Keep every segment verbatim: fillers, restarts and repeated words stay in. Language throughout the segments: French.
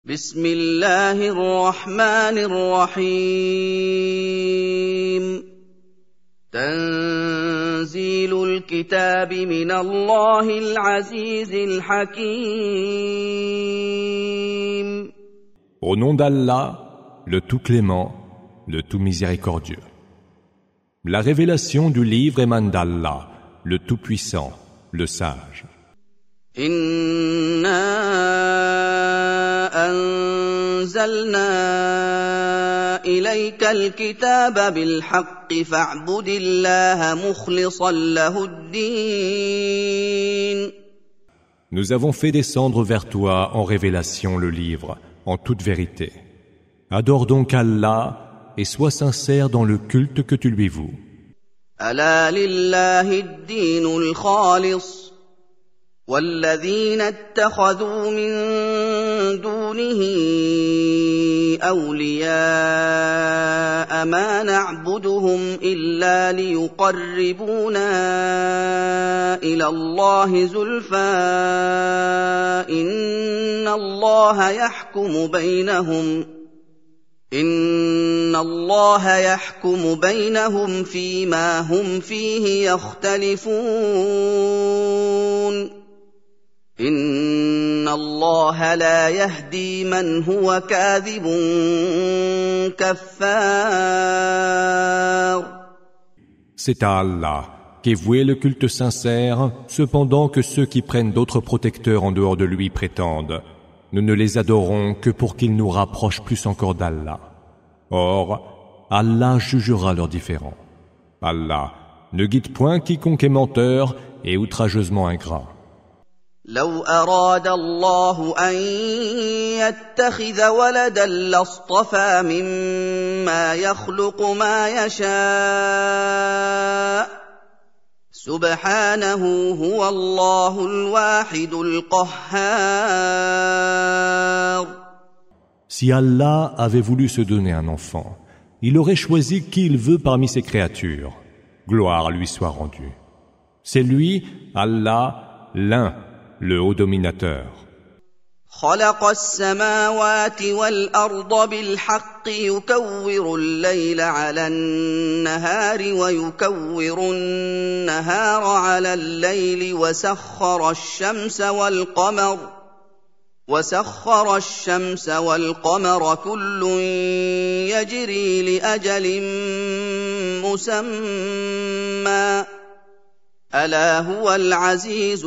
بسم الله الرحمن الرحيم تنزيل الكتاب من الله العزيز الحكيم. Au nom d'Allah, le tout clément, le tout miséricordieux. La révélation du livre émane d'Allah, le tout puissant, le sage. إِنَّا أَنزَلْنَا إِلَيْكَ الْكِتَابَ بِالْحَقِّ فَاعْبُدِ اللَّهَ مُخْلِصًا لَهُ الدِّينَ. Nous avons fait descendre vers toi en révélation le livre, en toute vérité. Adore donc Allah et sois sincère dans le culte que tu lui voues. أَلَا لِلَّهِ الدِّينُ الْخَالِصُ وَالَّذِينَ اتَّخَذُوا مِن دُونِهِ أَوْلِيَاءَ مَا نَعْبُدُهُمْ إِلَّا لِيُقَرِّبُونَا إِلَى اللَّهِ زُلْفَىٰ إِنَّ اللَّهَ يَحْكُمُ بَيْنَهُمْ إِنَّ اللَّهَ يَحْكُمُ بَيْنَهُمْ فِيمَا هُمْ فِيهِ يَخْتَلِفُونَ إِنَّ اللَّهَ لَا يَهْدِي مَنْ هُوَ كَاذِبٌ كَفَّارٌ. C'est à Allah qu'est voué le culte sincère, cependant que ceux qui prennent d'autres protecteurs en dehors de lui prétendent: nous ne les adorons que pour qu'ils nous rapprochent plus encore d'Allah. Or, Allah jugera leurs différends. Allah ne guide point quiconque est menteur et outrageusement ingrat. لو أراد الله أن يتخذ ولدا لاصطفى مما يخلق ما يشاء سبحانه هو الله الواحد القهار. Si Allah avait voulu se donner un enfant, il aurait choisi qui il veut parmi ses créatures. Gloire lui soit rendue. C'est lui, Allah, l'un, le haut dominateur. خلق السماوات والأرض بالحق يكور الليل على النهار ويكور النهار على الليل وسخر الشمس والقمر وسخر الشمس والقمر كل يجري لأجل مسمى ألا هو العزيز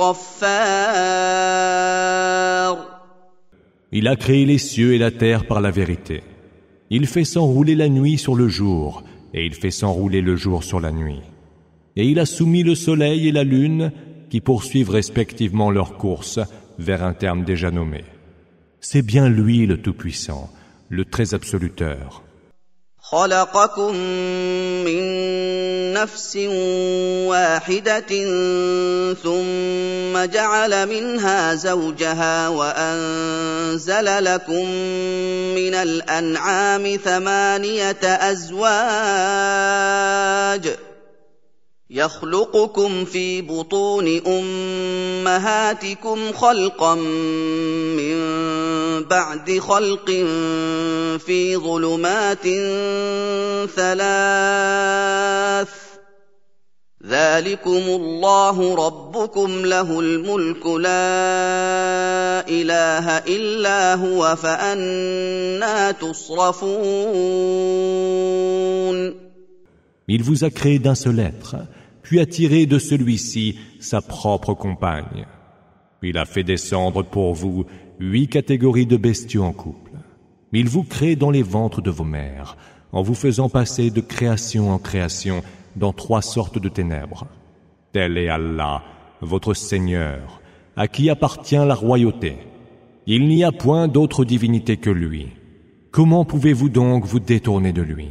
الغفار. Il a créé les cieux et la terre par la vérité. Il fait s'enrouler la nuit sur le jour, et il fait s'enrouler le jour sur la nuit. Et il a soumis le soleil et la lune, qui poursuivent respectivement leur course vers un terme déjà nommé. C'est bien lui le Tout-Puissant, le très absoluteur. خلقكم من نفس واحدة ثم جعل منها زوجها وأنزل لكم من الأنعام ثمانية أزواج يخلقكم في بطون أمهاتكم خلقا من بعد خلق في ظلمات ثلاث ذلكم الله ربكم له الملك لا إله إلا هو فأنى تصرفون. Il vous a créé d'un seul être, puis a tiré de celui-ci sa propre compagne. Il a fait descendre pour vous huit catégories de bestiaux en couple. Il vous crée dans les ventres de vos mères, en vous faisant passer de création en création dans trois sortes de ténèbres. Tel est Allah, votre Seigneur, à qui appartient la royauté. Il n'y a point d'autre divinité que lui. Comment pouvez-vous donc vous détourner de lui?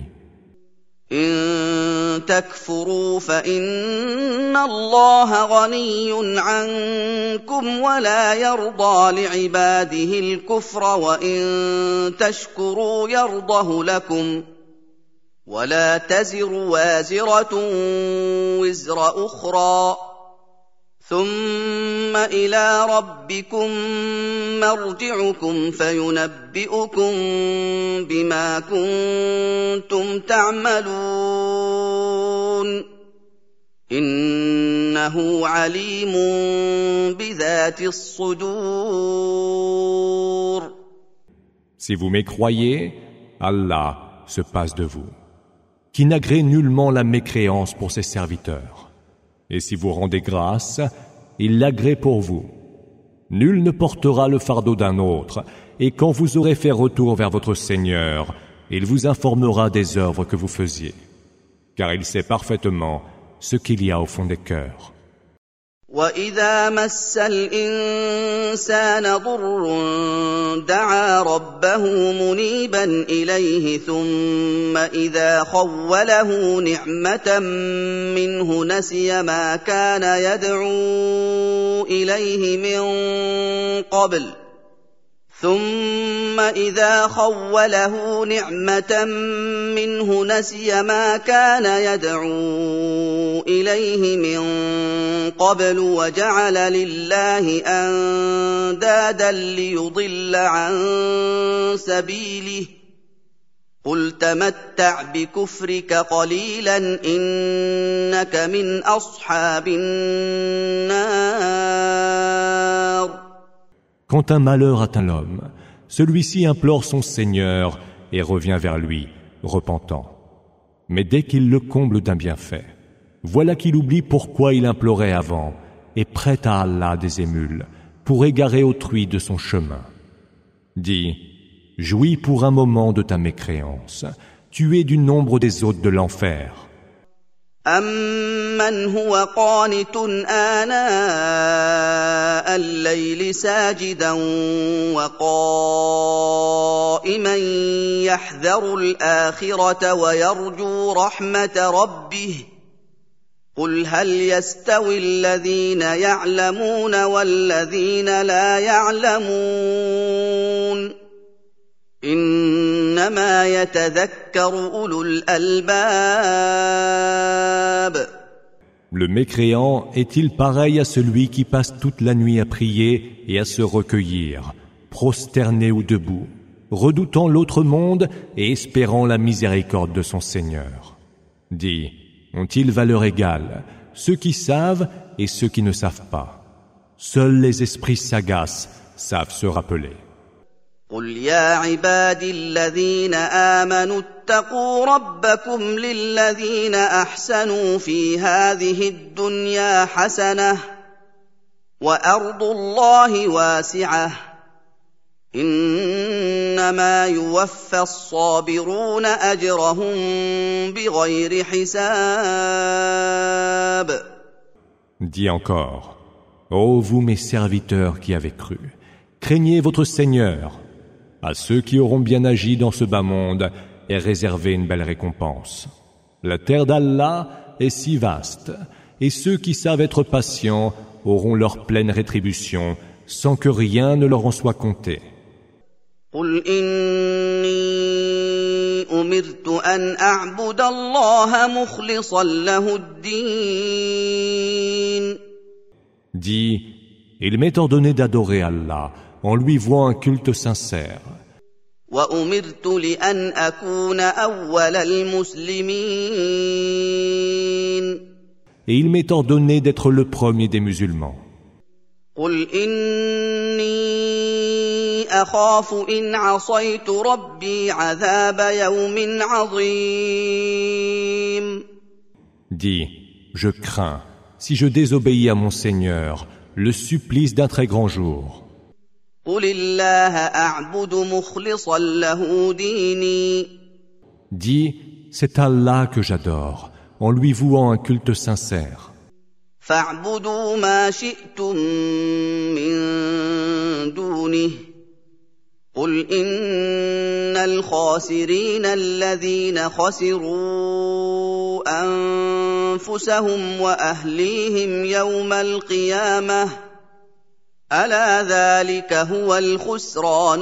إن تكفروا فإن الله غني عنكم ولا يرضى لعباده الكفر وإن تشكروا يرضه لكم ولا تزر وازرة وزر أخرى ثم إلى ربكم مرجعكم فينبئكم بما كنتم تعملون إنه عليم بذات الصدور. Si vous mécroyez, Allah se passe de vous, qui n'agrée nullement la mécréance pour ses serviteurs. Et si vous rendez grâce, il l'agrée pour vous. Nul ne portera le fardeau d'un autre, et quand vous aurez fait retour vers votre Seigneur, il vous informera des œuvres que vous faisiez, car il sait parfaitement ce qu'il y a au fond des cœurs. وَإِذَا مَسَّ الْإِنسَانَ ضُرٌّ دَعَا رَبَّهُ مُنِيبًا إِلَيْهِ ثُمَّ إِذَا خَوَّلَهُ نِعْمَةً مِّنْهُ نَسِيَ مَا كَانَ يَدْعُو إِلَيْهِ مِن قَبْلُ ثُمَّ إِذَا خَوَّلَهُ نِعْمَةً مِّنْهُ نَسِيَ مَا كَانَ يَدْعُو إِلَيْهِ مِن قَبْلُ وَجَعَلَ لِلَّهِ أَندَادًا لِّيُضِلَّ عَن سَبِيلِهِ قُلْ تَمَتَّعْ بِكُفْرِكَ قَلِيلًا إِنَّكَ مِنْ أَصْحَابِ النَّارِ. Quand un malheur atteint l'homme, celui-ci implore son Seigneur et revient vers lui, repentant. Mais dès qu'il le comble d'un bienfait, voilà qu'il oublie pourquoi il implorait avant et prête à Allah des émules pour égarer autrui de son chemin. Dis, jouis pour un moment de ta mécréance, tu es du nombre des hôtes de l'enfer. أَمَّنْ هُوَ قَانِتٌ آنَاءَ اللَّيْلِ سَاجِدًا وَقَائِمًا يَحْذَرُ الْآخِرَةَ وَيَرْجُو رَحْمَةَ رَبِّهِ قُلْ هَلْ يَسْتَوِي الَّذِينَ يَعْلَمُونَ وَالَّذِينَ لَا يَعْلَمُونَ إِنَّمَا يَتَذَكَّرُ أُولُو الْأَلْبَابِ. Le mécréant est-il pareil à celui qui passe toute la nuit à prier et à se recueillir, prosterné ou debout, redoutant l'autre monde et espérant la miséricorde de son Seigneur? Dis, ont-ils valeur égale, ceux qui savent et ceux qui ne savent pas? Seuls les esprits sagaces savent se rappeler. قُلْ يَا عِبَادِي الَّذِينَ آمَنُوا اتَّقُوا رَبَّكُمْ لِلَّذِينَ أَحْسَنُوا فِي هَٰذِهِ الدُّنْيَا حَسَنَةٌ وَأَرْضُ اللَّهِ وَاسِعَةٌ إِنَّمَا يُوَفَّى الصَّابِرُونَ أَجْرَهُم بِغَيْرِ حِسَابٍ. Dis encore, ô vous mes serviteurs qui avez cru, craignez votre Seigneur. À ceux qui auront bien agi dans ce bas monde est réservée une belle récompense. La terre d'Allah est si vaste, et ceux qui savent être patients auront leur pleine rétribution sans que rien ne leur en soit compté. قُلْ إِنِّي أُمِرْتُ أَنْ أَعْبُدَ اللَّهَ مُخْلِصًا لَهُ الدِّينَ. Dis, il m'est ordonné d'adorer Allah en lui vouant un culte sincère. وَأُمِرْتُ لِأَنْ أَكُونَ أَوَّلَ الْمُسْلِمِينَ. Et il m'est ordonné d'être le premier des musulmans. قُلْ إِنِّي أَخَافُ إِنْ عَصَيْتُ رَبِّي عَذَابَ يَوْمٍ عَظِيمٍ. Dis, je crains, si je désobéis à mon Seigneur, le supplice d'un très grand jour. قُلِ اللَّهَ أَعْبُدُ مُخْلِصًا لَهُ دِينِي. Dis, c'est Allah que j'adore, en lui vouant un culte sincère. فَاعْبُدُوا مَا شِئْتُم مِّن دُونِهِ قُلْ إِنَّ الْخَاسِرِينَ الَّذِينَ خَسِرُوا أَنفُسَهُمْ وَأَهْلِيهِمْ يَوْمَ الْقِيَامَةِ أَلَا ذَلِكَ هُوَ الْخُسْرَانُ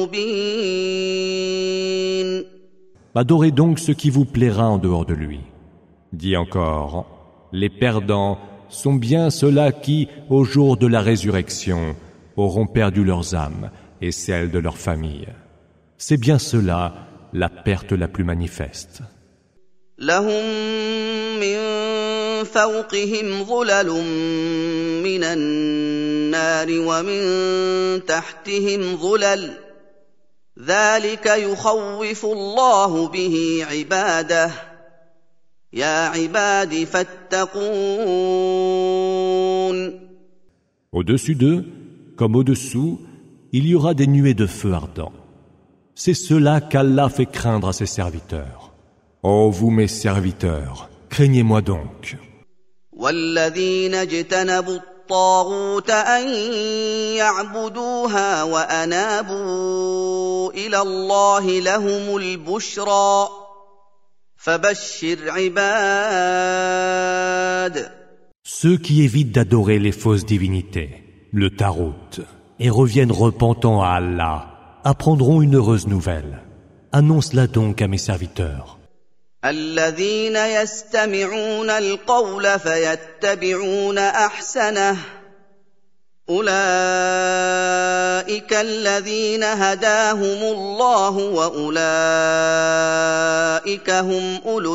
الْمُبِينُ. Adorez donc ce qui vous plaira en dehors de lui. Dis encore, les perdants sont bien ceux-là qui, au jour de la résurrection, auront perdu leurs âmes et celles de leur famille. C'est bien cela la perte la plus manifeste. لهم من فوقهم ظلل من النار ومن تحتهم ظلل ذلك يخوف الله به عباده يا عباد فاتقون. Au-dessus d'eux, comme au-dessous, il y aura des nuées de feu ardent. C'est cela qu'Allah fait craindre à ses serviteurs. Ô vous mes serviteurs, craignez-moi donc. والذين اجتنبوا الطاغوت أن يعبدوها وأنابوا إلى الله لهم البشرى فبشر عباد. Ceux qui évitent d'adorer les fausses divinités, le Tarout, et reviennent repentants à Allah, apprendront une heureuse nouvelle. Annonce-la donc à mes serviteurs. الذين يستمعون القول فيتبعون أحسنه أولئك الذين هداهم الله وأولئك هم أولو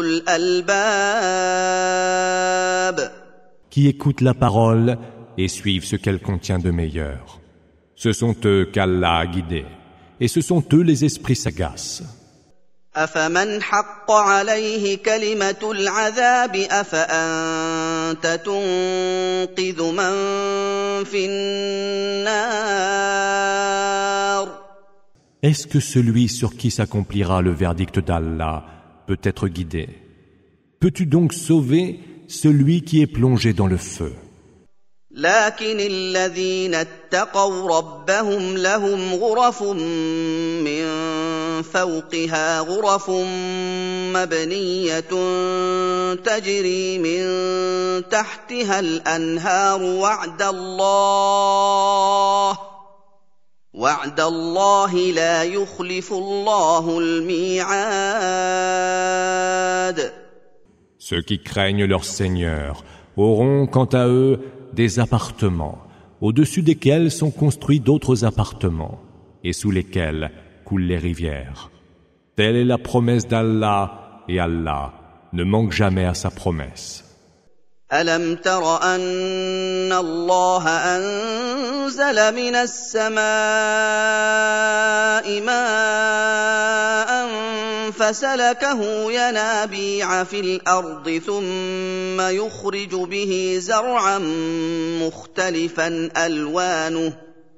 الألباب. Qui écoutent la parole et suivent ce qu'elle contient de meilleur. Ce sont eux qu'Allah a guidés, et ce sont eux les esprits sagaces. أفمن حق عليه كلمة العذاب أفأنت تنقذ من في النار. Est-ce que celui sur qui s'accomplira le verdict d'Allah peut être guidé? Peux-tu donc sauver celui qui est plongé dans le feu? لكن الذين اتقوا ربهم لهم غرف من فوقها غرف مبنية تجري من تحتها الأنهار وعد الله وعد الله لا يخلف الله الميعاد. Ceux qui craignent leur Seigneur auront quant à eux des appartements, au-dessus desquels sont construits d'autres appartements, et sous lesquels coulent les rivières. Telle est la promesse d'Allah, et Allah ne manque jamais à sa promesse. ألم تر أن الله أنزل من السماء ماء فسلكه ينابيع في الأرض ثم يخرج به زرعا مختلفا ألوانه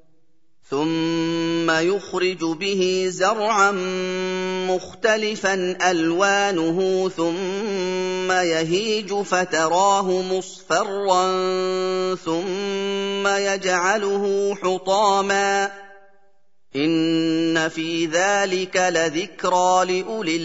ثم يخرج به زرعا مختلفا ألوانه ثم يهيج فتراه مصفرا ثم يجعله حطاما إن في ذلك لذكرى لأولي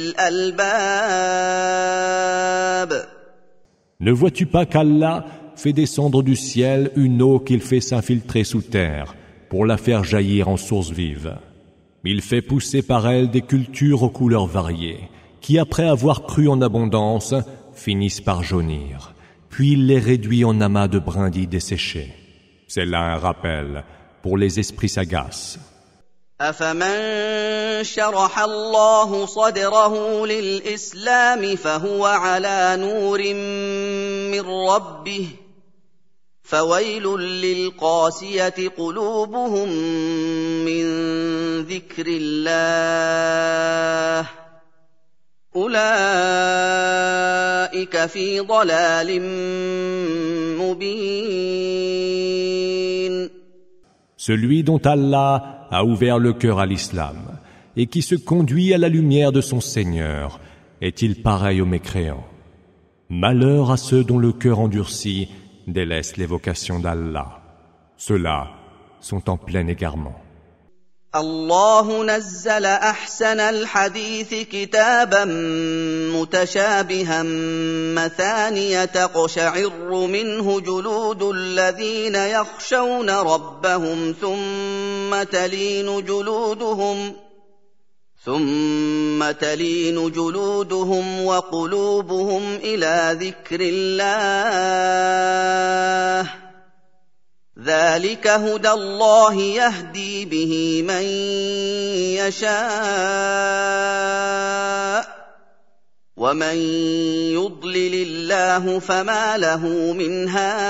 الألباب. Ne vois-tu pas qu'Allah fait descendre du ciel une eau qu'il fait s'infiltrer sous terre pour la faire jaillir en source vive? Il fait pousser par elle des cultures aux couleurs variées, qui après avoir cru en abondance, finissent par jaunir, puis il les réduit en amas de brindilles desséchées. C'est là un rappel pour les esprits sagaces. أفمن شرح الله صدره للإسلام فهو على نور من ربه فويل للقاسية قلوبهم من ذكر الله أولئك في ضلال مبين. Celui dont Allah a ouvert le cœur à l'islam et qui se conduit à la lumière de son Seigneur, est-il pareil aux mécréants? Malheur à ceux dont le cœur endurci délaisse l'évocation d'Allah. Ceux-là sont en plein égarement. الله نزل أحسن الحديث كتابا متشابها مثانية تقشعر منه جلود الذين يخشون ربهم ثم تلين جلودهم ثم تلين جلودهم وقلوبهم إلى ذكر الله ذلك هدى الله يهدي به من يشاء ومن يضلل الله فما له من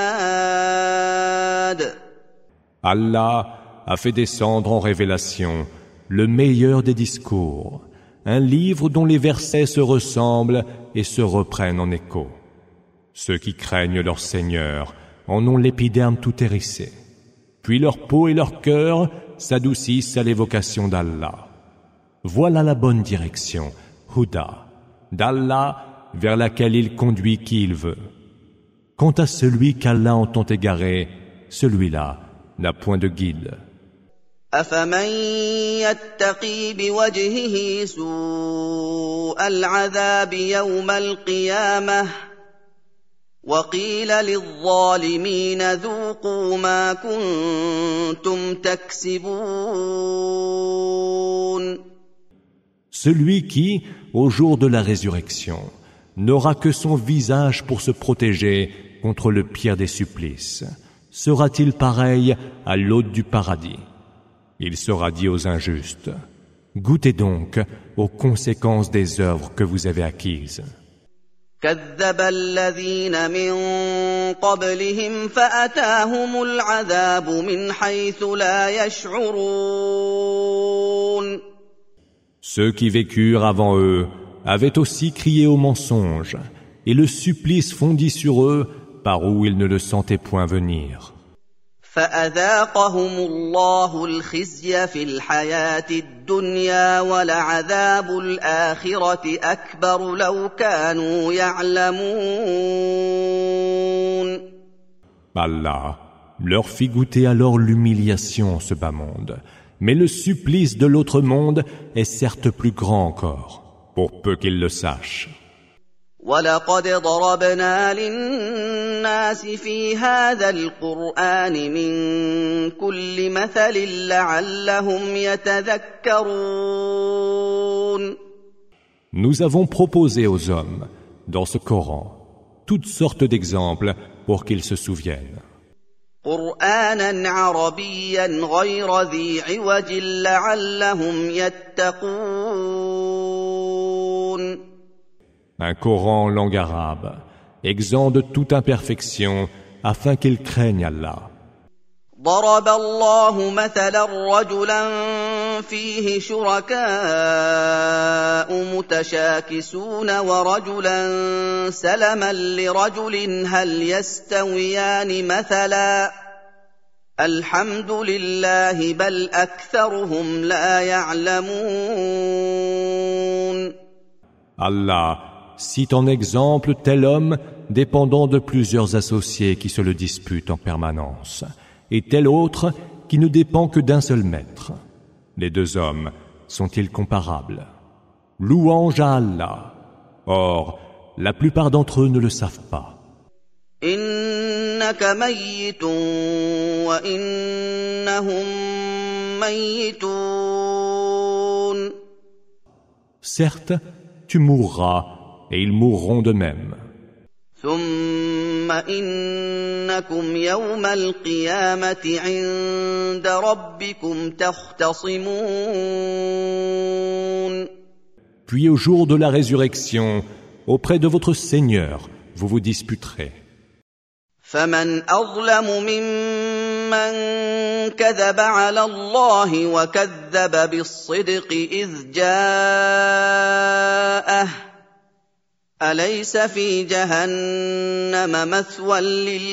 هاد. Allah a fait descendre en révélation le meilleur des discours, un livre dont les versets se ressemblent et se reprennent en écho. Ceux qui craignent leur Seigneur en ont l'épiderme tout hérissé, puis leur peau et leur cœur s'adoucissent à l'évocation d'Allah. Voilà la bonne direction, Huda, d'Allah vers laquelle il conduit qui il veut. Quant à celui qu'Allah entend égarer, celui-là n'a point de guide. أفمن يتقي بوجهه سوء العذاب يوم القيامة وقيل للظالمين ذوقوا ما كنتم تكسبون. Celui qui, au jour de la résurrection, n'aura que son visage pour se protéger contre le pire des supplices, sera-t-il pareil à l'hôte du paradis? Il sera dit aux injustes, goûtez donc aux conséquences des œuvres que vous avez acquises. كذب الذين من قبلهم فأتاهم العذاب من حيث لا يشعرون. Ceux qui vécurent avant eux avaient aussi crié au mensonge, et le supplice fondit sur eux par où ils ne le sentaient point venir. فأذاقهم الله الخزي في الحياة الدنيا ولعذاب الآخرة أكبر لو كانوا يعلمون. Allah leur fit goûter alors l'humiliation en ce bas monde, mais le supplice de l'autre monde est certes plus grand encore, pour peu qu'ils le sachent. وَلَقَدْ ضَرَبْنَا لِلنَّاسِ فِي هَذَا الْقُرْآنِ مِنْ كُلِّ مَثَلٍ لَعَلَّهُمْ يَتَذَكَّرُونَ. Nous avons proposé aux hommes, dans ce Coran, toutes sortes d'exemples pour qu'ils se souviennent. قُرْآنًا عَرَبِيًّا غَيْرَ ذِي عِوَجٍ لَعَلَّهُمْ يَتَّقُونَ. Un Coran en langue arabe, exempt de toute imperfection, afin qu'ils craignent Allah. ضرب الله مثلا رجلا فيه شركاء متشاكسون ورجلا سلما لرجل هل يستويان مثلا الحمد لله بل أكثرهم لا يعلمون. Allah cite en exemple tel homme dépendant de plusieurs associés qui se le disputent en permanence, et tel autre qui ne dépend que d'un seul maître. Les deux hommes sont-ils comparables? Louange à Allah. Or, la plupart d'entre eux ne le savent pas. إنك ميت وإنهم ميتون. Certes, tu mourras, et ils mourront de même. ثم إنكم يوم القيامة عند ربكم تختصمون. Puis au jour de la résurrection, auprès de votre Seigneur, vous vous disputerez. فمن أظلم ممن كذب على الله وكذب بالصدق إذ جاءه أليس في جهنم مثوى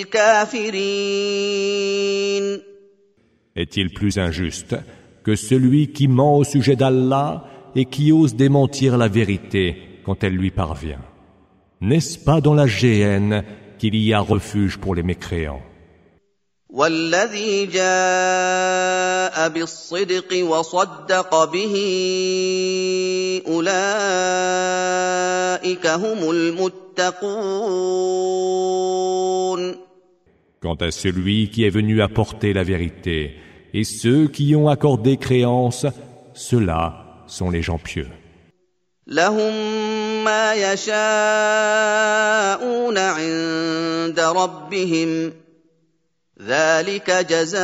للكافرين. Est-il plus injuste que celui qui ment au sujet d'Allah et qui ose démentir la vérité quand elle lui parvient? N'est-ce pas dans la géhenne qu'il y a refuge pour les mécréants? والذي جاء بالصدق وصدق به أولئك هم المتقون. Quant à celui qui est venu apporter la vérité et ceux qui ont accordé créance, ceux-là sont les gens pieux. لهم ما يشاءون عند ربهم ذلك جزاء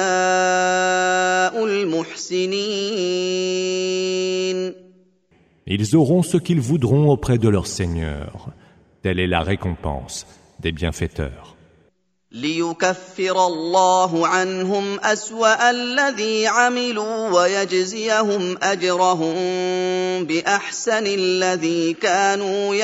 المحسنين. Ils auront ce qu'ils voudront auprès de leur Seigneur. Telle est la récompense des bienfaiteurs. ليكفر الله عنهم أسوأ الذي عملوا ويجزيهم أجرهم بأحسن الذي كانوا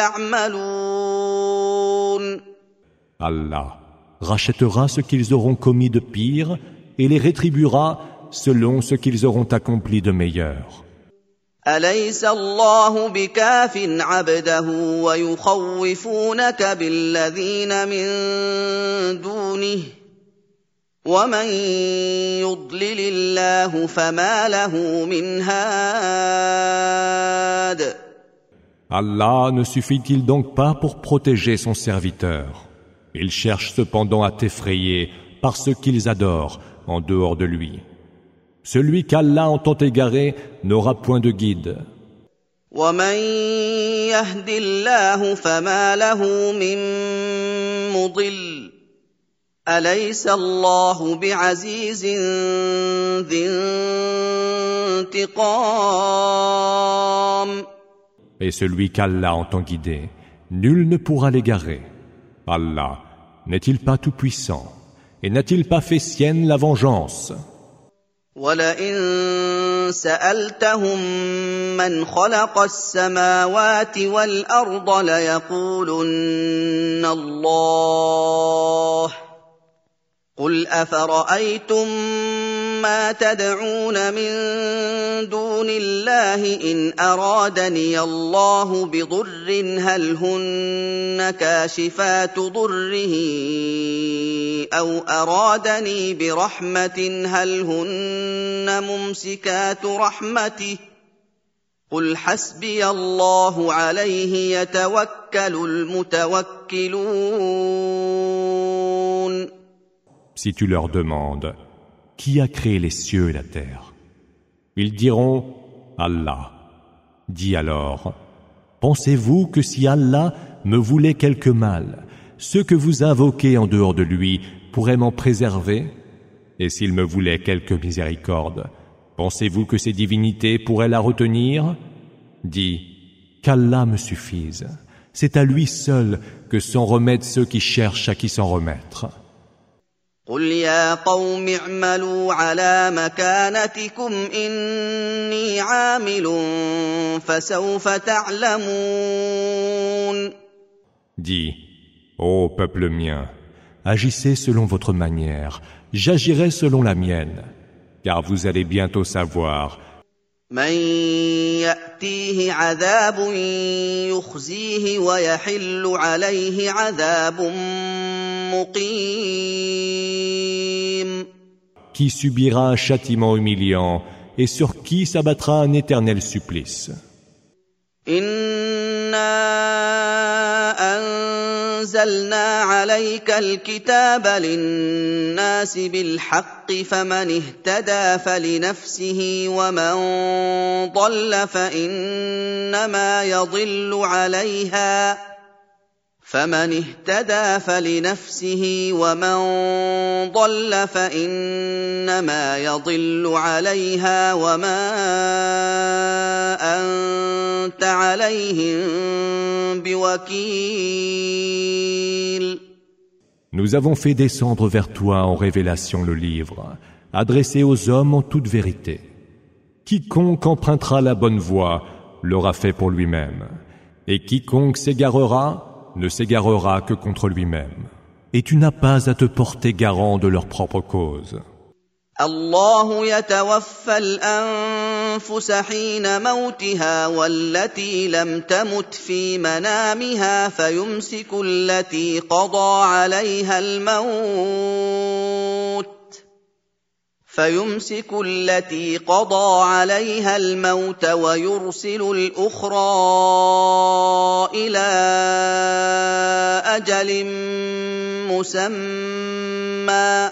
يعملون. Allah rachètera ce qu'ils auront commis de pire et les rétribuera selon ce qu'ils auront accompli de meilleur. أليس الله بكاف عبده ويخوفونك بالذين من دونه ومن يضلل الله فما له من هاد. Allah ne suffit-il donc pas pour protéger son serviteur? Il cherche cependant à t'effrayer par ce qu'ils adorent en dehors de lui. Celui qu'Allah entend égarer n'aura point de guide. ومن يهد الله فما له من مضل أليس الله بعزيز ذي انتقام. Et celui qu'Allah entend guider, nul ne pourra l'égarer. Allah n'est-il pas tout-puissant et n'a-t-il pas fait sienne la vengeance? وَلَئِن سَأَلْتَهُم مَّنْ خَلَقَ السَّمَاوَاتِ وَالْأَرْضَ لَيَقُولُنَّ اللَّهُ قُلْ أَفَرَأَيْتُم مَّا تَدْعُونَ مِن دُونِ اللَّهِ إِنْ أَرَادَنِيَ اللَّهُ بِضُرٍّ هَلْ هُنَّ كَاشِفَاتُ ضُرِّهِ أَوْ أَرَادَنِي بِرَحْمَةٍ هَلْ هُنَّ مُمْسِكَاتُ رَحْمَتِهِ قُلْ حَسْبِيَ اللَّهُ عَلَيْهِ يَتَوَكَّلُ الْمُتَوَكِّلُونَ. Si tu leur demandes, qui a créé les cieux et la terre? Ils diront, Allah. Dis alors, pensez-vous que si Allah me voulait quelque mal, ceux que vous invoquez en dehors de lui pourraient m'en préserver? Et s'il me voulait quelque miséricorde, pensez-vous que ces divinités pourraient la retenir? Dis, qu'Allah me suffise. C'est à lui seul que s'en remettent ceux qui cherchent à qui s'en remettre. قُلْ يَا قَوْمِ اعْمَلُوا عَلَىٰ مَكَانَتِكُمْ إِنِّي عَامِلٌ فَسَوْفَ تَعْلَمُونَ. Dis, ô peuple mien, agissez selon votre manière, j'agirai selon la mienne, car vous allez bientôt savoir. مَن يَأْتِيهِ عَذَابٌ يُخْزِيهِ وَيَحِلُّ عَلَيْهِ عَذَابٌ مُقِيمٌ. Qui subira un châtiment humiliant et sur qui s'abattra un éternel supplice. أنزلنا عليك الكتاب للناس بالحق فمن اهتدى فلنفسه ومن ضل فإنما يضل عليها فمن اهتدى فلنفسه ومن ضل فإنما يضل عليها وما أنت عليهم بوكيل. Nous avons fait descendre vers toi en révélation le livre, adressé aux hommes en toute vérité. Quiconque empruntera la bonne voie l'aura fait pour lui-même, et quiconque s'égarera ne s'égarera que contre lui-même. Et tu n'as pas à te porter garant de leur propre cause. الله يتوفى الأنفس حين موتها والتي لم تمت في منامها فيمسك التي قضى عليها الموت فيمسك التي قضى عليها الموت ويرسل الأخرى إلى أجل مسمى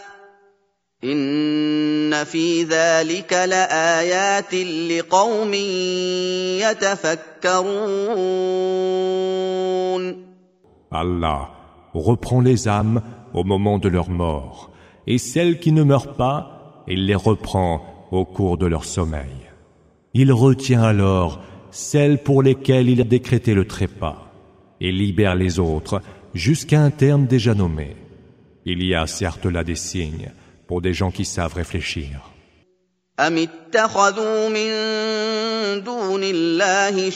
إن في ذلك لآيات لقوم يتفكرون Allah reprend les âmes au moment de leur mort, et celles qui ne meurent pas, il les reprend au cours de leur sommeil. Il retient alors celles pour lesquelles il a décrété le trépas, et libère les autres jusqu'à un terme déjà nommé. Il y a certes là des signes pour des gens qui savent réfléchir. أم اتخذوا من دون الله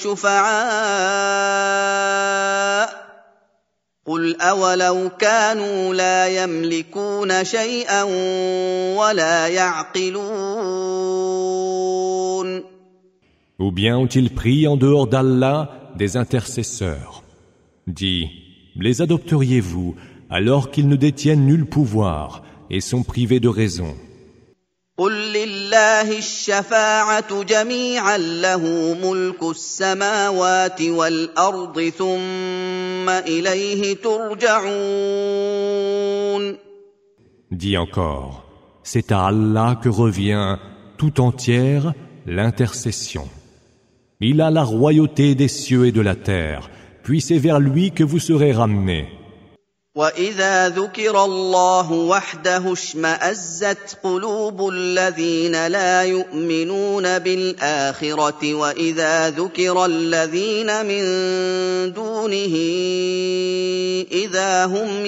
شفعاء قل أولو كانوا لا يملكون شيئا ولا يعقلون. Ou bien ont-ils pris en dehors d'Allah des intercesseurs? Dis, les adopteriez-vous alors qu'ils ne détiennent nul pouvoir et sont privés de raison? قل لله الشفاعة جميعا له ملك السماوات والأرض ثم إليه ترجعون. Dis encore, c'est à Allah que revient tout entière l'intercession. Il a la royauté des cieux et de la terre, puis c'est vers lui que vous serez ramenés. وَإِذَا ذُكِرَ اللَّهُ وَحْدَهُ اشْمَأَزَّتْ قُلُوبُ الَّذِينَ لَا يُؤْمِنُونَ بِالْآخِرَةِ وَإِذَا ذُكِرَ الَّذِينَ مِن دُونِهِ إِذَا هُمْ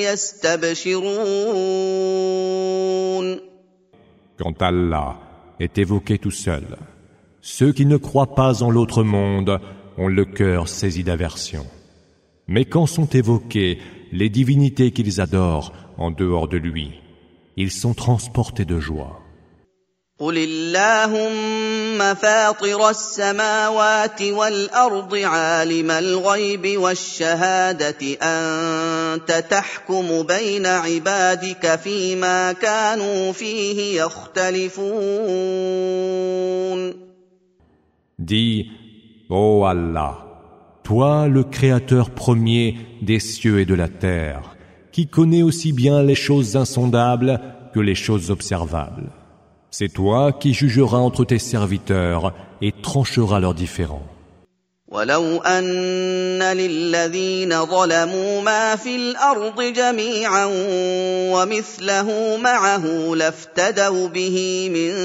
يَسْتَبْشِرُونَ. Quand Allah est évoqué tout seul, ceux qui ne croient pas en l'autre monde ont le cœur saisi d'aversion. Mais quand sont évoquées les divinités qu'ils adorent en dehors de lui, ils sont transportés de joie. قُلِ اللَّهُمَّ فَاطِرَ السَّمَاوَاتِ وَالْأَرْضِ عَالِمَ الْغَيْبِ وَالشَّهَادَةِ أَنتَ تَحْكُمُ بَيْنَ عِبَادِكَ فِيمَا كَانُوا فِيهِ يَخْتَلِفُونَ. Dis, ô Allah, toi le Créateur premier des cieux et de la terre, qui connaît aussi bien les choses insondables que les choses observables. C'est toi qui jugeras entre tes serviteurs et trancheras leurs différends. وَلَوْ أَنَّ لِلَّذِينَ ظَلَمُوا مَا فِي الْأَرْضِ جَمِيعًا وَمِثْلَهُ مَعَهُ لَافْتَدَوْا بِهِ مِن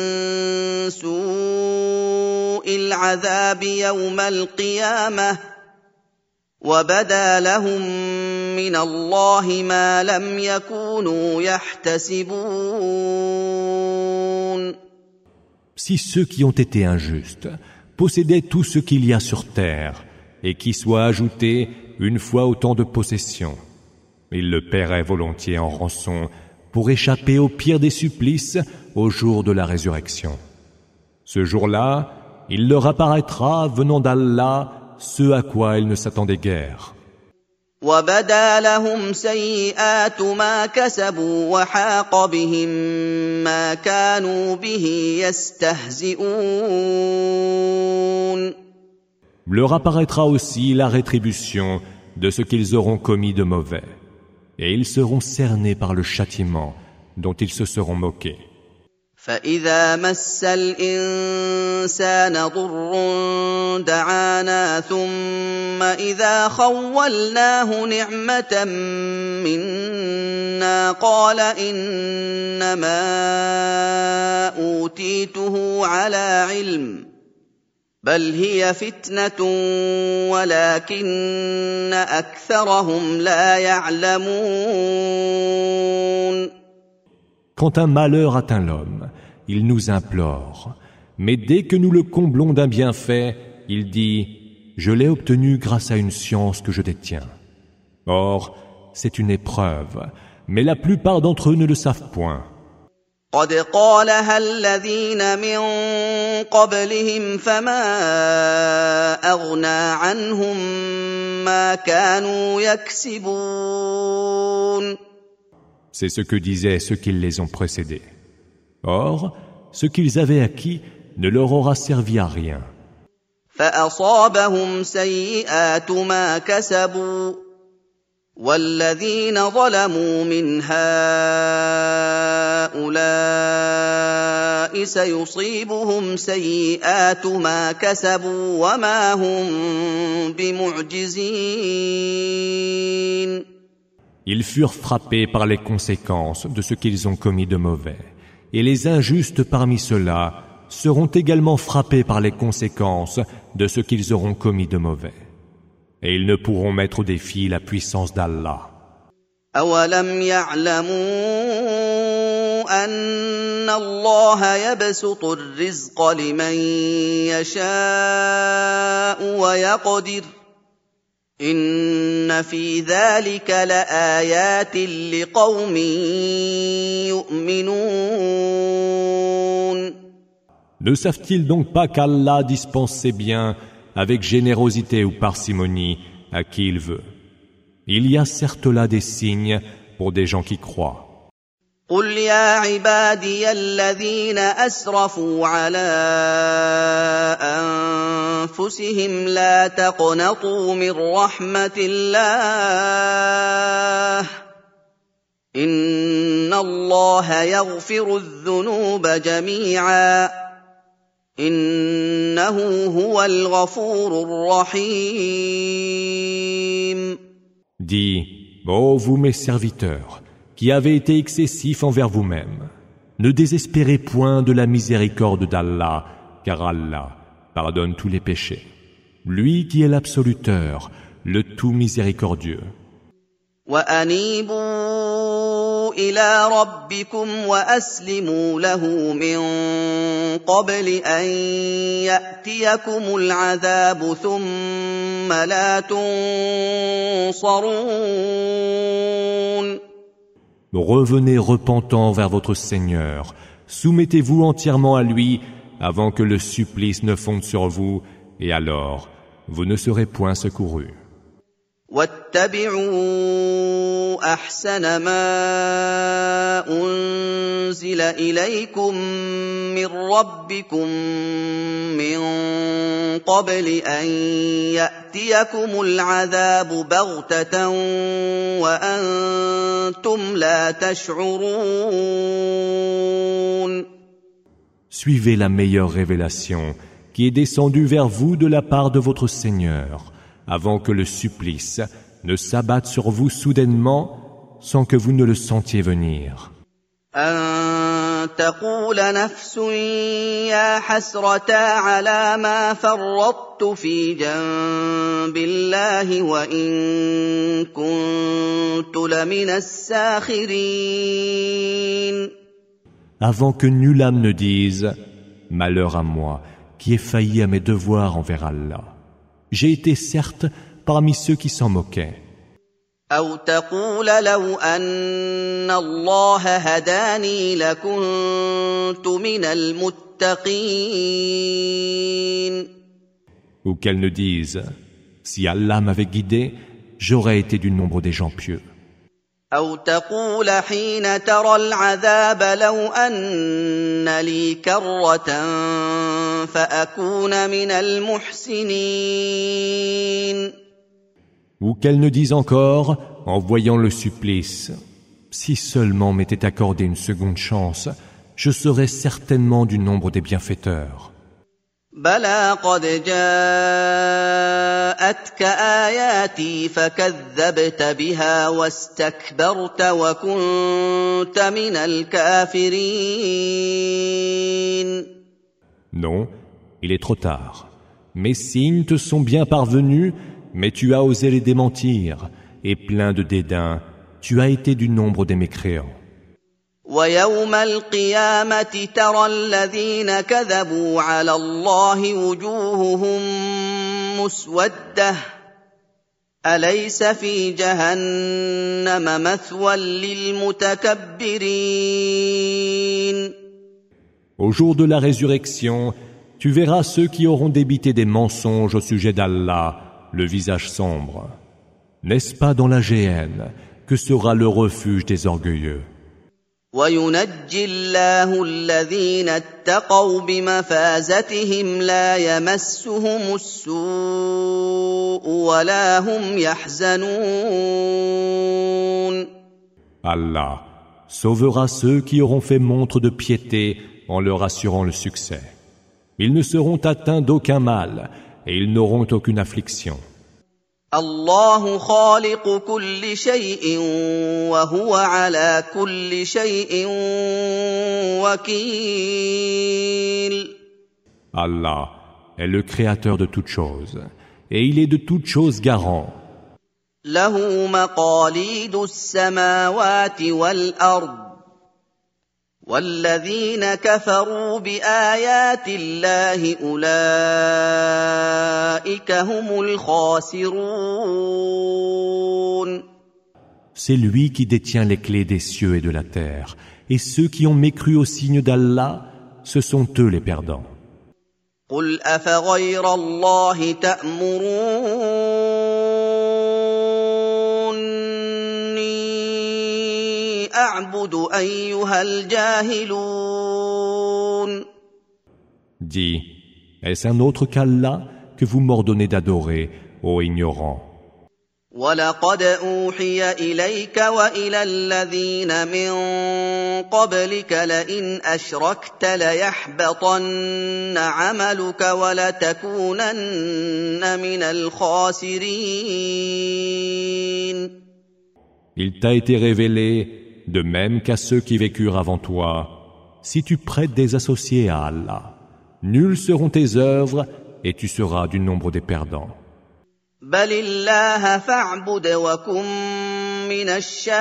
سُوءِ الْعَذَابِ يَوْمَ الْقِيَامَةِ وَبَدَا لَهُم مِّنَ اللَّهِ مَا لَمْ يَكُونُوا يَحْتَسِبُونَ. Si ceux qui ont été injustes possédaient tout ce qu'il y a sur terre, et qui soit ajouté une fois autant de possessions, ils le paieraient volontiers en rançon pour échapper au pire des supplices au jour de la résurrection. Ce jour-là, il leur apparaîtra venant d'Allah ce à quoi ils ne s'attendaient guère. وَبَدَا لَهُمْ سَيِّئَاتُ مَا كَسَبُوا وَحَاقَ بِهِم مَّا كَانُوا بِهِ يَسْتَهْزِئُونَ. Leur apparaîtra aussi la rétribution de ce qu'ils auront commis de mauvais, et ils seront cernés par le châtiment dont ils se seront moqués. فَإِذَا مَسَّ الْإِنسَانَ ضُرٌّ دَعَانَا ثُمَّ إِذَا خَوَّلْنَاهُ نِعْمَةً مِنَّا قَالَ إِنَّمَا أُوتِيتُهُ عَلَىٰ عِلْمٍ بَلْ هِيَ فِتْنَةٌ وَلَٰكِنَّ أَكْثَرَهُمْ لَا يَعْلَمُونَ. Quand un malheur atteint l'homme, il nous implore. Mais dès que nous le comblons d'un bienfait, il dit « Je l'ai obtenu grâce à une science que je détiens ». Or, c'est une épreuve, mais la plupart d'entre eux ne le savent point. قد قالها الذين من قبلهم فما أغنى عنهم ما كانوا يكسبون. C'est ce que disaient ceux qui les ont précédés. Or, ce qu'ils avaient acquis ne leur aura servi à rien. فأصابهم سيئات ما كسبوا والذين ظلموا من هؤلاء سيصيبهم سيئات ما كسبوا وما هم بمعجزين. Ils furent frappés par les conséquences de ce qu'ils ont commis de mauvais, et les injustes parmi ceux-là seront également frappés par les conséquences de ce qu'ils auront commis de mauvais. Et ils ne pourront mettre au défi la puissance d'Allah. أَوَلَمْ يَعْلَمُوا أَنَّ اللَّهَ يَبْسُطُ الرِّزْقَ لِمَن يَشَاءُ وَيَقْدِرُ إِنَّ فِي ذَلِكَ لَآيَاتٍ لِقَوْمٍ يُؤْمِنُونَ. Ne savent-ils donc pas qu'Allah dispense ses biens avec générosité ou parcimonie à qui il veut? Il y a certes là des signes pour des gens qui croient. قُلْ يَا عِبَادِيَ الَّذِينَ أَسْرَفُوا عَلَىٰ أَنفُسِهِمْ لَا تَقْنَطُوا مِن رَّحْمَةِ اللَّهِ إِنَّ اللَّهَ يَغْفِرُ الذُّنُوبَ جَمِيعًا إِنَّهُ هُوَ الْغَفُورُ الرَّحِيمُ. Dis, ô vous mes serviteurs, qui avez été excessifs envers vous-mêmes, ne désespérez point de la miséricorde d'Allah, car Allah pardonne tous les péchés. Lui qui est l'absoluteur, le tout miséricordieux. وَأَنِيبُوا إِلَىٰ رَبِّكُمْ وَأَسْلِمُوا لَهُ مِن قَبْلِ أَن يَأْتِيَكُمُ الْعَذَابُ ثُمَّ لَا تُنصَرُونَ. Revenez repentant vers votre Seigneur, soumettez-vous entièrement à lui avant que le supplice ne fonde sur vous, et alors vous ne serez point secourus. وَاتَّبِعُوا أَحْسَنَ مَا أُنزِلَ إِلَيْكُم مِّن رَّبِّكُم مِّن قَبْلِ أَن يَأْتِيَكُمُ الْعَذَابُ بَغْتَةً وَأَنتُمْ لَا تَشْعُرُونَ. Suivez la meilleure révélation qui est descendue vers vous de la part de votre Seigneur, avant que le supplice ne s'abatte sur vous soudainement sans que vous ne le sentiez venir. أَن تَقُولَ نَفْسٌ يَا حَسْرَتَا عَلَىٰ مَا فَرَّطتُ فِي جَنبِ اللَّهِ وَإِن كُنتُ لَمِنَ السَّاخِرِينَ. Avant que nulle âme ne dise « Malheur à moi, qui ai failli à mes devoirs envers Allah. J'ai été certes parmi ceux qui s'en moquaient. » أَوْ تَقُولَ لَوْ أَنَّ اللَّهَ هَدَانِي لَكُنتُ مِنَ الْمُتَّقِينَ. Ou qu'elle ne dise « Si Allah m'avait guidé, j'aurais été du nombre des gens pieux. » أَوْ تَقُولَ حِينَ تَرَى الْعَذَابَ لَوْ أَنَّ لِي كَرَّةً فَأَكُونَ مِنَ الْمُحْسِنِينَ. Ou qu'elle ne dise encore, en voyant le supplice, « Si seulement m'était accordé une seconde chance, je serais certainement du nombre des bienfaiteurs. » بَلَىٰ قَدْ جَاءَتْكَ آيَاتِي فَكَذَّبْتَ بِهَا وَاسْتَكْبَرْتَ وَكُنتَ مِنَ الْكَافِرِينَ. Non, il est trop tard. Mes signes te sont bien parvenus, mais tu as osé les démentir, et plein de dédain, tu as été du nombre des mécréants. وَيَوْمَ الْقِيَامَةِ تَرَى الَّذِينَ كَذَبُوا عَلَى اللَّهِ وُجُوهُهُم مُّسْوَدَّةٌ أَلَيْسَ فِي جَهَنَّمَ مَثْوًى لِّلْمُتَكَبِّرِينَ. Au jour de la résurrection, tu verras ceux qui auront débité des mensonges au sujet d'Allah, le visage sombre. N'est-ce pas dans la géhenne que sera le refuge des orgueilleux? وينجي الله الذين اتقوا بمفازتهم لا يمسهم السوء ولا هم يحزنون. Allah sauvera ceux qui auront fait montre de piété en leur assurant le succès. Ils ne seront atteints d'aucun mal et ils n'auront aucune affliction. الله خالق كل شيء وهو على كل شيء وكيل. Allah est le créateur de toutes choses et il est de toutes choses garant. له مقاليد السماوات والأرض والذين كفروا بآيات الله أولئك هم الخاسرون. C'est lui qui détient les clés des cieux et de la terre, et ceux qui ont mécru au signe d'Allah, ce sont eux les perdants. قل أفغير الله تأمروني أعبد أيها الجاهلون. Dis, est-ce un autre qu'Allah que vous m'ordonnez d'adorer, ô ignorants? وَلَقَدْ أُوحِيَ إِلَيْكَ وَإِلَى الَّذِينَ مِن قَبْلِكَ لَئِنْ أَشْرَكْتَ لَيَحْبَطَنَّ عَمَلُكَ وَلَتَكُونَنَّ مِنَ الْخَاسِرِينَ. Il t'a été révélé, de même qu'à ceux qui vécurent avant toi, si tu prêtes des associés à Allah, nulles seront tes œuvres et tu seras du nombre des perdants. بل الله فاعبد وكن من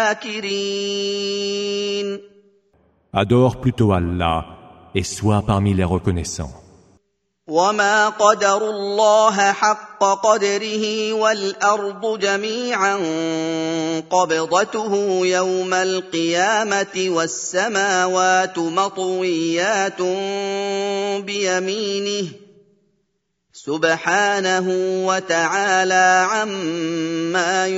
الشاكرين. Adore plutôt Allah et sois parmi les reconnaissants. وما قدروا الله حق قدره والأرض جميعا قبضته يوم القيامة والسماوات مطويات بيمينه سبحانه وتعالى عما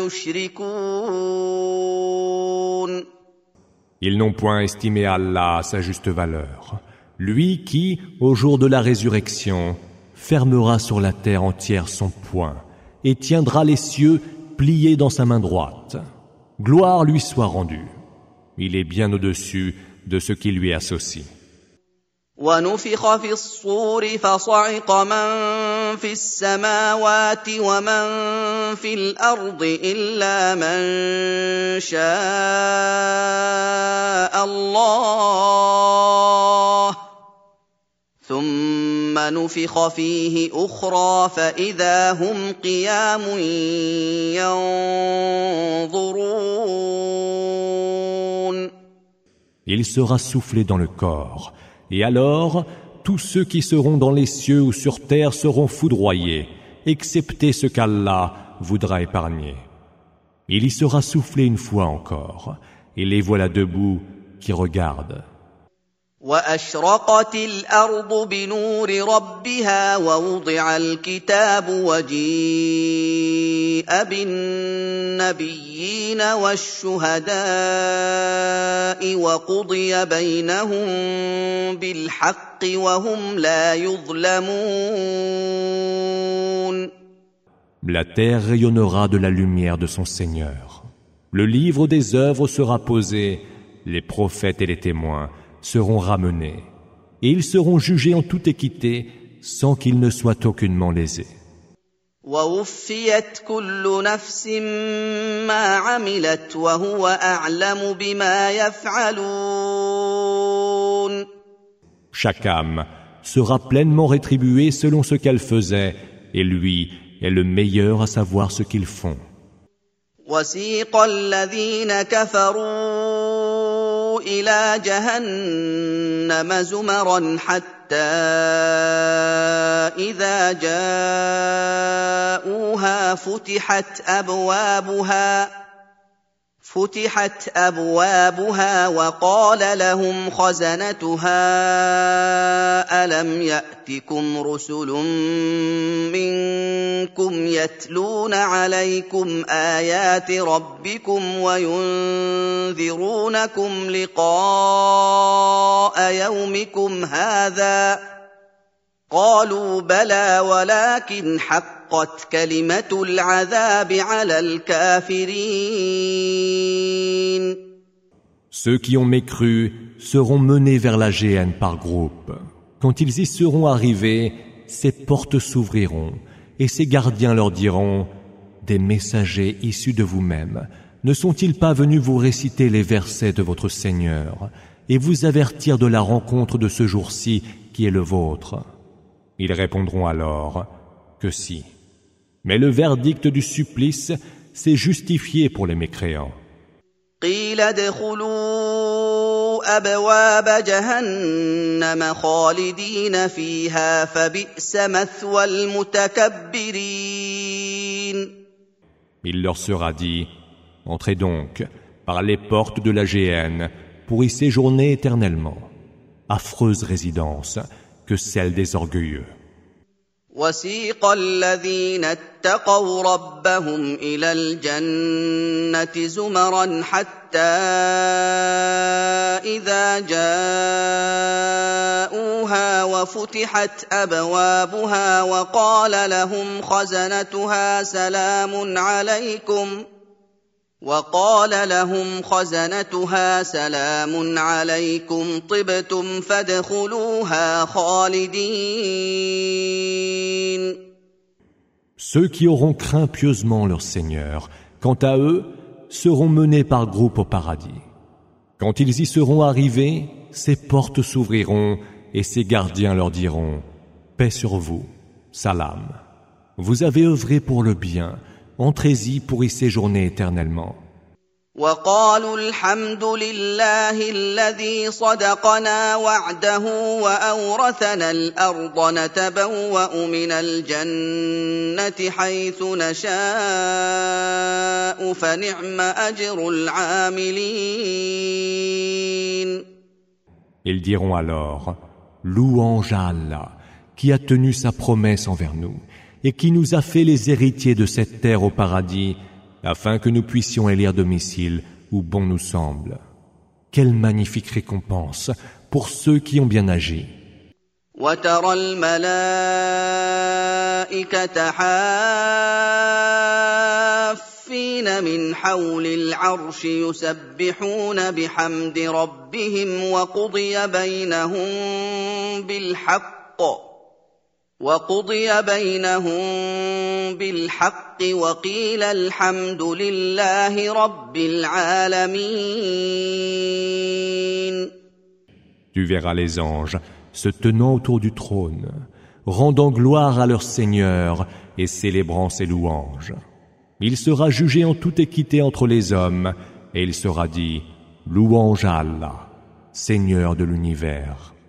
يشركون. Ils n'ont point estimé Allah à sa juste valeur. Lui qui, au jour de la résurrection, fermera sur la terre entière son poing et tiendra les cieux pliés dans sa main droite. Gloire lui soit rendue. Il est bien au-dessus de ce qui lui associe. ونفخ في الصور فصعق من في السماوات ومن في الأرض إلا من شاء الله ثم نفخ فيه أخرى فإذا هم قيام ينظرون. Il sera soufflé dans le corps. Et alors, tous ceux qui seront dans les cieux ou sur terre seront foudroyés, excepté ce qu'Allah voudra épargner. Il y sera soufflé une fois encore, et les voilà debout qui regardent. وأشرقت الأرض بنور ربها ووضع الكتاب وجيء بالنبيين والشهداء وقضي بينهم بالحق وهم لا يظلمون. La terre rayonnera de la lumière de son Seigneur. Le livre des œuvres sera posé, les prophètes et les témoins seront ramenés, et ils seront jugés en toute équité sans qu'ils ne soient aucunement lésés. وَوُفِّيَتْ كُلُّ نَفْسٍ مَّا عَمِلَتْ وَهُوَ أَعْلَمُ بِمَا يَفْعَلُونَ. Chaque âme sera pleinement rétribuée selon ce qu'elle faisait, et lui est le meilleur à savoir ce qu'ils font. وَسِيقَ الَّذِينَ كَفَرُوا إِلَى جَهَنَّمَ زُمَرًا حَتَّى إِذَا جَاءُوهَا فُتِحَتْ أَبْوَابُهَا فتحت أبوابها وقال لهم خزنتها ألم يأتكم رسل منكم يتلون عليكم آيات ربكم وينذرونكم لقاء يومكم هذا قالوا بلى ولكن حقت كلمة العذاب على الكافرين. Ceux qui ont mécru seront menés vers la géhenne par groupe. Quand ils y seront arrivés, ces portes s'ouvriront, et ces gardiens leur diront: des messagers issus de vous-même, ne sont-ils pas venus vous réciter les versets de votre Seigneur et vous avertir de la rencontre de ce jour-ci qui est le vôtre? Ils répondront alors que si. Mais le verdict du supplice s'est justifié pour les mécréants. قيل ادخلوا أبواب جهنم خالدين فيها فبئس مثوى المتكبرين. Il leur sera dit: entrez donc par les portes de la géhenne pour y séjourner éternellement. Affreuse résidence que celle des orgueilleux. وسيق الذين اتقوا ربهم إلى الجنة زمرا حتى إذا جاءوها وفتحت أبوابها وقال لهم خزنتها سلام عليكم وقال لهم خزنتها سلام عليكم طبتم فادخلوها خالدين. Ceux qui auront craint pieusement leur Seigneur, quant à eux, seront menés par groupe au paradis. Quand ils y seront arrivés, ces portes s'ouvriront et ces gardiens leur diront: paix sur vous, salam. Vous avez œuvré pour le bien, entrez-y pour y séjourner éternellement. وقالوا الحمد لله الذي صدقنا وعده وأورثنا الأرض نتبوأ من الجنة حيث نشاء فنعم أجر العاملين. Ils diront alors: louange à Allah, qui a tenu sa promesse envers nous et qui nous a fait les héritiers de cette terre au paradis, afin que nous puissions élire domicile où bon nous semble. Quelle magnifique récompense pour ceux qui ont bien agi. وترى الملائكة حافين من حول العرش يسبحون بحمد ربهم وقضي بينهم بالحق وقضي بينهم بالحق وقيل الحمد لله رب العالمين. Tu verras les anges se tenant autour du trône, rendant gloire à leur Seigneur et célébrant ses louanges. Il sera jugé en toute équité entre les hommes et il sera dit: louange à Allah, Seigneur de l'univers.